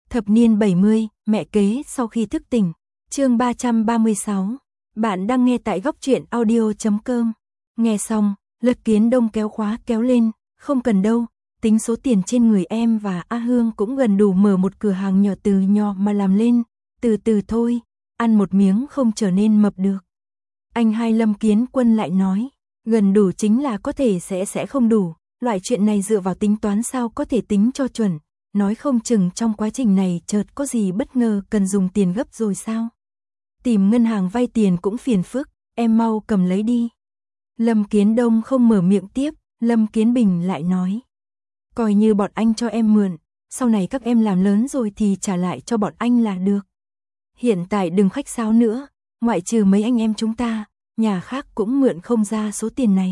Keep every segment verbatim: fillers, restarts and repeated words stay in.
Thập niên bảy mươi, mẹ kế sau khi thức tỉnh. Chương ba trăm ba mươi sáu. Bạn đang nghe tại góc truyện audio chấm com. Nghe xong, Lâm Kiến Đông kéo khóa kéo lên, không cần đâu, tính số tiền trên người em và A Hương cũng gần đủ mở một cửa hàng nhỏ từ nhỏ mà làm lên, từ từ thôi, ăn một miếng không trở nên mập được. Anh hai Lâm Kiến Quân lại nói, gần đủ chính là có thể sẽ sẽ không đủ, loại chuyện này dựa vào tính toán sao có thể tính cho chuẩn, nói không chừng trong quá trình này chợt có gì bất ngờ cần dùng tiền gấp rồi sao. Tìm ngân hàng vay tiền cũng phiền phức, em mau cầm lấy đi. Lâm Kiến Đông không mở miệng tiếp, Lâm Kiến Bình lại nói, coi như bọn anh cho em mượn, sau này các em làm lớn rồi thì trả lại cho bọn anh là được. Hiện tại đừng khách sáo nữa, ngoại trừ mấy anh em chúng ta, nhà khác cũng mượn không ra số tiền này.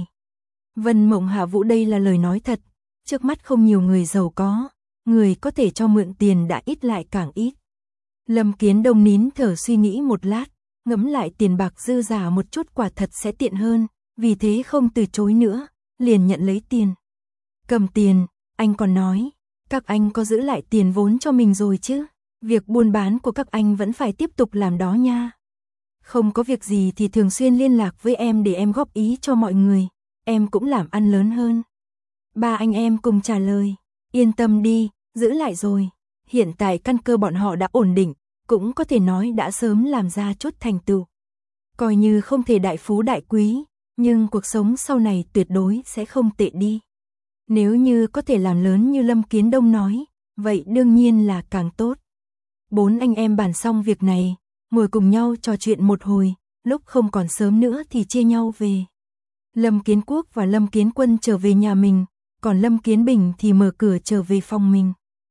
Vân Mộng Hạ Vũ đây là lời nói thật, trước mắt không nhiều người giàu có, người có thể cho mượn tiền đã ít lại càng ít. Lâm Kiến Đông nín thở suy nghĩ một lát, ngẫm lại tiền bạc dư giả một chút quả thật sẽ tiện hơn, vì thế không từ chối nữa, liền nhận lấy tiền. Cầm tiền, anh còn nói, các anh có giữ lại tiền vốn cho mình rồi chứ, việc buôn bán của các anh vẫn phải tiếp tục làm đó nha. Không có việc gì thì thường xuyên liên lạc với em để em góp ý cho mọi người, em cũng làm ăn lớn hơn. Ba anh em cùng trả lời, yên tâm đi, giữ lại rồi, hiện tại căn cơ bọn họ đã ổn định, cũng có thể nói đã sớm làm ra chút thành tựu. Coi như không thể đại phú đại quý, nhưng cuộc sống sau này tuyệt đối sẽ không tệ đi. Nếu như có thể làm lớn như Lâm Kiến Đông nói, vậy đương nhiên là càng tốt. Bốn anh em bàn xong việc này, ngồi cùng nhau trò chuyện một hồi, lúc không còn sớm nữa thì chia nhau về. Lâm Kiến Quốc và Lâm Kiến Quân trở về nhà mình, còn Lâm Kiến Bình thì mở cửa trở về phòng mình.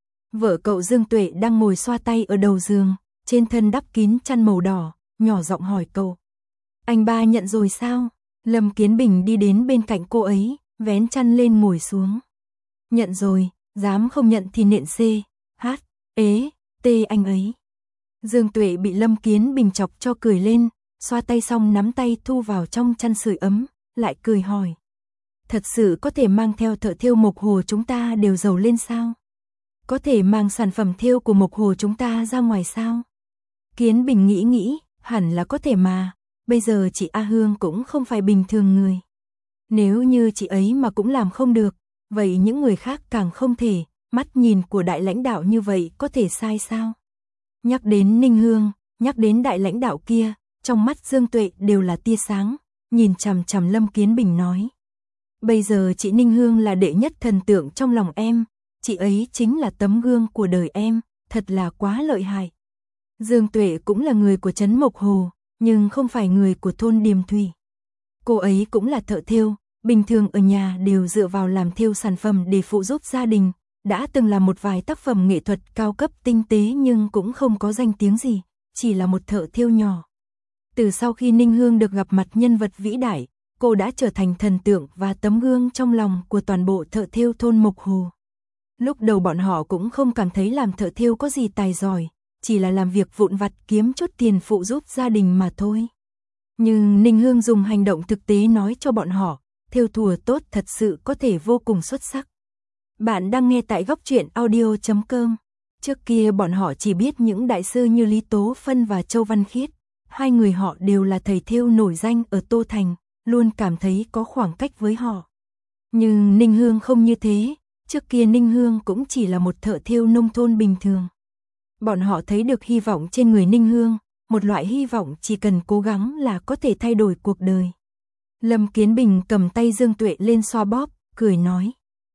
Vợ cậu Dương Tuệ đang ngồi xoa tay ở đầu giường, trên thân đắp kín chăn màu đỏ, nhỏ giọng hỏi cậu. Anh ba nhận rồi sao? Lâm Kiến Bình đi đến bên cạnh cô ấy, vén chăn lên ngồi xuống. Nhận rồi, dám không nhận thì nện C, H, ế, T anh ấy. Dương Tuệ bị Lâm Kiến Bình chọc cho cười lên, xoa tay xong nắm tay thu vào trong chăn sưởi ấm, lại cười hỏi. Thật sự có thể mang theo thợ thêu Mộc Hồ chúng ta đều giàu lên sao? Có thể mang sản phẩm thêu của Mộc Hồ chúng ta ra ngoài sao? Kiến Bình nghĩ nghĩ, hẳn là có thể mà, bây giờ chị A Hương cũng không phải bình thường người. Nếu như chị ấy mà cũng làm không được, vậy những người khác càng không thể, mắt nhìn của đại lãnh đạo như vậy có thể sai sao? Nhắc đến Ninh Hương, nhắc đến đại lãnh đạo kia, trong mắt Dương Tuệ đều là tia sáng, nhìn chằm chằm Lâm Kiến Bình nói. Bây giờ chị Ninh Hương là đệ nhất thần tượng trong lòng em, chị ấy chính là tấm gương của đời em, thật là quá lợi hại. Dương Tuệ cũng là người của trấn Mộc Hồ, nhưng không phải người của thôn Điềm Thủy. Cô ấy cũng là thợ thêu, bình thường ở nhà đều dựa vào làm thêu sản phẩm để phụ giúp gia đình, đã từng làm một vài tác phẩm nghệ thuật cao cấp tinh tế nhưng cũng không có danh tiếng gì, chỉ là một thợ thêu nhỏ. Từ sau khi Ninh Hương được gặp mặt nhân vật vĩ đại, cô đã trở thành thần tượng và tấm gương trong lòng của toàn bộ thợ thêu thôn Mộc Hồ. Lúc đầu bọn họ cũng không cảm thấy làm thợ thêu có gì tài giỏi, chỉ là làm việc vụn vặt kiếm chút tiền phụ giúp gia đình mà thôi. Nhưng Ninh Hương dùng hành động thực tế nói cho bọn họ, thêu thùa tốt thật sự có thể vô cùng xuất sắc. Bạn đang nghe tại góc truyện audio chấm com. Trước kia bọn họ chỉ biết những đại sư như Lý Tố Phân và Châu Văn Khiết, hai người họ đều là thầy thêu nổi danh ở Tô Thành, luôn cảm thấy có khoảng cách với họ. Nhưng Ninh Hương không như thế, trước kia Ninh Hương cũng chỉ là một thợ thêu nông thôn bình thường. Bọn họ thấy được hy vọng trên người Ninh Hương, một loại hy vọng chỉ cần cố gắng là có thể thay đổi cuộc đời. Lâm Kiến Bình cầm tay Dương Tuệ lên xoa bóp, cười nói.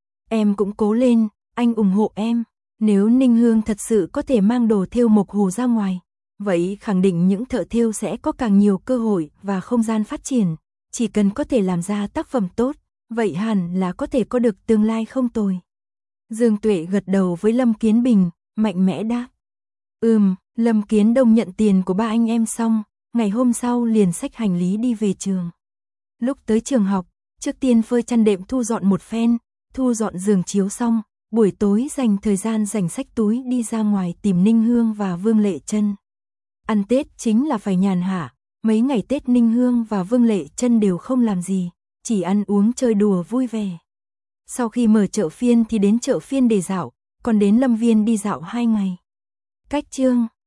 Em cũng cố lên, anh ủng hộ em. Nếu Ninh Hương thật sự có thể mang đồ thêu Mộc Hồ ra ngoài, vậy khẳng định những thợ thêu sẽ có càng nhiều cơ hội và không gian phát triển. Chỉ cần có thể làm ra tác phẩm tốt, vậy hẳn là có thể có được tương lai không tồi. Dương Tuệ gật đầu với Lâm Kiến Bình, mạnh mẽ đáp. Ừm, Lâm Kiến Đông nhận tiền của ba anh em xong, ngày hôm sau liền xách hành lý đi về trường. Lúc tới trường học, trước tiên phơi chăn đệm thu dọn một phen, thu dọn giường chiếu xong, buổi tối dành thời gian dành xách túi đi ra ngoài tìm Ninh Hương và Vương Lệ Trân. Ăn Tết chính là phải nhàn hạ, mấy ngày Tết Ninh Hương và Vương Lệ Trân đều không làm gì, chỉ ăn uống chơi đùa vui vẻ. Sau khi mở chợ phiên thì đến chợ phiên để dạo, còn đến Lâm Viên đi dạo hai ngày. Cách chương